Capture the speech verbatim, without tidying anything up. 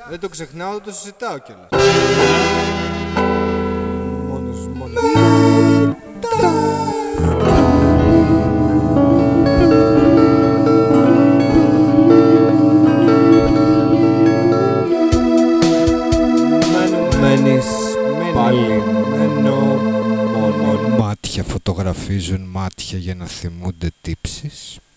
Δεν το ξεχνάω, δεν το συζητάω κιόλας. Μόνος, μόνος. Μένεις πάλι μένω μόνο. Μάτια φωτογραφίζουν μάτια για να θυμούνται τύψεις.